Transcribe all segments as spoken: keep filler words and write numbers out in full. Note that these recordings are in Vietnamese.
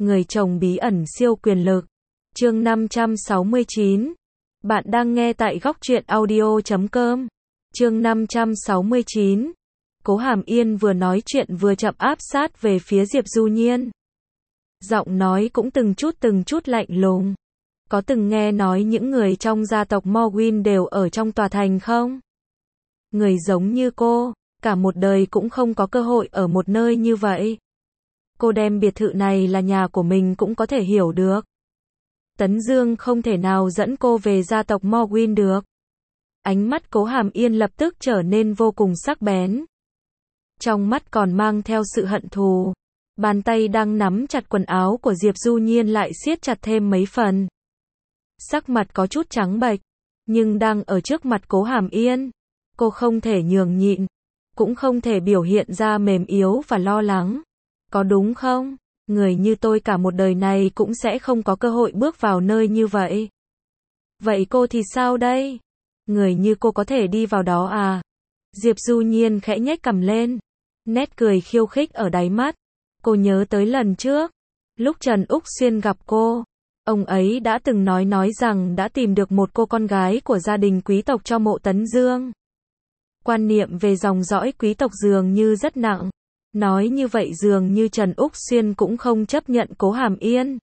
Người chồng bí ẩn siêu quyền lực. Chương năm trăm sáu mươi chín. Bạn đang nghe tại góc truyện audio chấm com. Chương năm trăm sáu mươi chín. Cố Hàm Yên vừa nói chuyện vừa chậm áp sát về phía Diệp Du Nhiên. Giọng nói cũng từng chút từng chút lạnh lùng. Có từng nghe nói những người trong gia tộc Morwin đều ở trong tòa thành không? Người giống như cô, cả một đời cũng không có cơ hội ở một nơi như vậy. Cô đem biệt thự này là nhà của mình cũng có thể hiểu được. Tấn Dương không thể nào dẫn cô về gia tộc Morwin được. Ánh mắt Cố Hàm Yên lập tức trở nên vô cùng sắc bén. Trong mắt còn mang theo sự hận thù. Bàn tay đang nắm chặt quần áo của Diệp Du Nhiên lại siết chặt thêm mấy phần. Sắc mặt có chút trắng bệch, nhưng đang ở trước mặt Cố Hàm Yên, cô không thể nhường nhịn, cũng không thể biểu hiện ra mềm yếu và lo lắng. Có đúng không? Người như tôi cả một đời này cũng sẽ không có cơ hội bước vào nơi như vậy. Vậy cô thì sao đây? Người như cô có thể đi vào đó à? Diệp Du Nhiên khẽ nhếch cằm lên, nét cười khiêu khích ở đáy mắt. Cô nhớ tới lần trước, lúc Trần Úc Xuyên gặp cô, ông ấy đã từng nói nói rằng đã tìm được một cô con gái của gia đình quý tộc cho Mộ Tấn Dương. Quan niệm về dòng dõi quý tộc dường như rất nặng. Nói như vậy dường như Trần Úc Xuyên cũng không chấp nhận Cố Hàm Yên.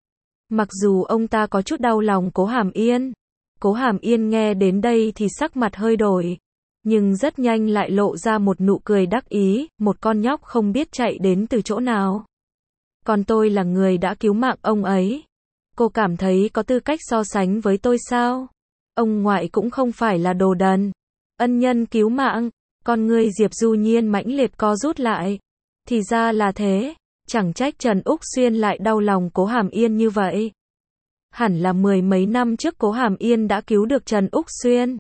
Mặc dù ông ta có chút đau lòng Cố Hàm Yên. Cố Hàm Yên nghe đến đây thì sắc mặt hơi đổi. Nhưng rất nhanh lại lộ ra một nụ cười đắc ý, một con nhóc không biết chạy đến từ chỗ nào. Còn tôi là người đã cứu mạng ông ấy. Cô cảm thấy có tư cách so sánh với tôi sao? Ông ngoại cũng không phải là đồ đần. Ân nhân cứu mạng, con người Diệp Du Nhiên mãnh liệt co rút lại. Thì ra là thế, chẳng trách Trần Úc Xuyên lại đau lòng Cố Hàm Yên như vậy. Hẳn là mười mấy năm trước Cố Hàm Yên đã cứu được Trần Úc Xuyên.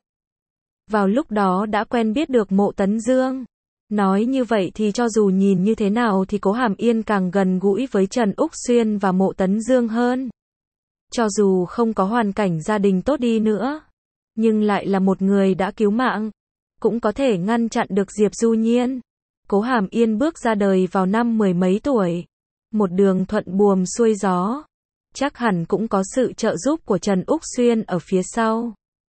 Vào lúc đó đã quen biết được Mộ Tấn Dương. Nói như vậy thì cho dù nhìn như thế nào thì Cố Hàm Yên càng gần gũi với Trần Úc Xuyên và Mộ Tấn Dương hơn. Cho dù không có hoàn cảnh gia đình tốt đi nữa, nhưng lại là một người đã cứu mạng, cũng có thể ngăn chặn được Diệp Du Nhiên. Cố Hàm Yên bước ra đời vào năm mười mấy tuổi, một đường thuận buồm xuôi gió, chắc hẳn cũng có sự trợ giúp của Trần Úc Xuyên ở phía sau.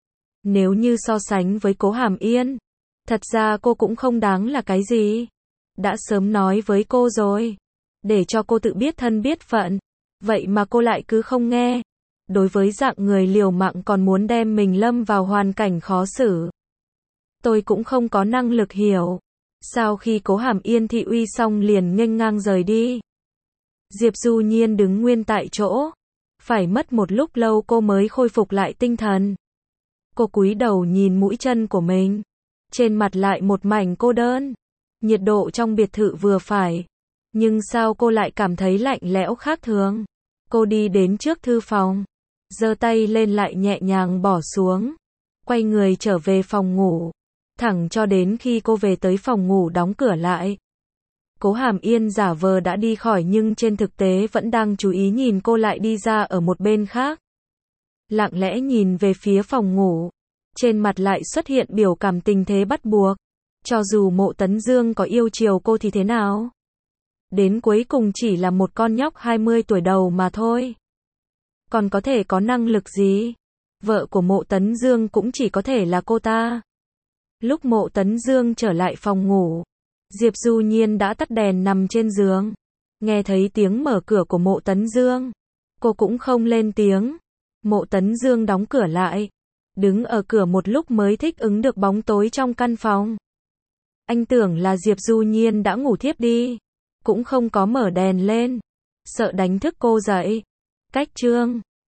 Nếu như so sánh với Cố Hàm Yên, thật ra cô cũng không đáng là cái gì. Đã sớm nói với cô rồi, để cho cô tự biết thân biết phận, vậy mà cô lại cứ không nghe. Đối với dạng người liều mạng còn muốn đem mình lâm vào hoàn cảnh khó xử. Tôi cũng không có năng lực hiểu. Sau khi Cố Hàm Yên thị uy xong liền nghênh ngang rời đi. Diệp Du Nhiên đứng nguyên tại chỗ. Phải mất một lúc lâu cô mới khôi phục lại tinh thần. Cô cúi đầu nhìn mũi chân của mình. Trên mặt lại một mảnh cô đơn. Nhiệt độ trong biệt thự vừa phải. Nhưng sao cô lại cảm thấy lạnh lẽo khác thường? Cô đi đến trước thư phòng. Giơ tay lên lại nhẹ nhàng bỏ xuống. Quay người trở về phòng ngủ. Thẳng cho đến khi cô về tới phòng ngủ đóng cửa lại. Cố Hàm Yên giả vờ đã đi khỏi nhưng trên thực tế vẫn đang chú ý nhìn cô lại đi ra ở một bên khác. Lặng lẽ nhìn về phía phòng ngủ. Trên mặt lại xuất hiện biểu cảm tình thế bắt buộc. Cho dù Mộ Tấn Dương có yêu chiều cô thì thế nào? Đến cuối cùng chỉ là một con nhóc hai mươi tuổi đầu mà thôi. Còn có thể có năng lực gì? Vợ của Mộ Tấn Dương cũng chỉ có thể là cô ta. Lúc Mộ Tấn Dương trở lại phòng ngủ, Diệp Du Nhiên đã tắt đèn nằm trên giường. Nghe thấy tiếng mở cửa của Mộ Tấn Dương, cô cũng không lên tiếng. Mộ Tấn Dương đóng cửa lại, đứng ở cửa một lúc mới thích ứng được bóng tối trong căn phòng. Anh tưởng là Diệp Du Nhiên đã ngủ thiếp đi, cũng không có mở đèn lên, sợ đánh thức cô dậy. Cách chương